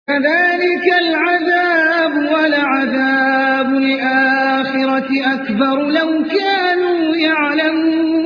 كذلك العذاب ولعذاب الآخرة أكبر لو كانوا يعلمون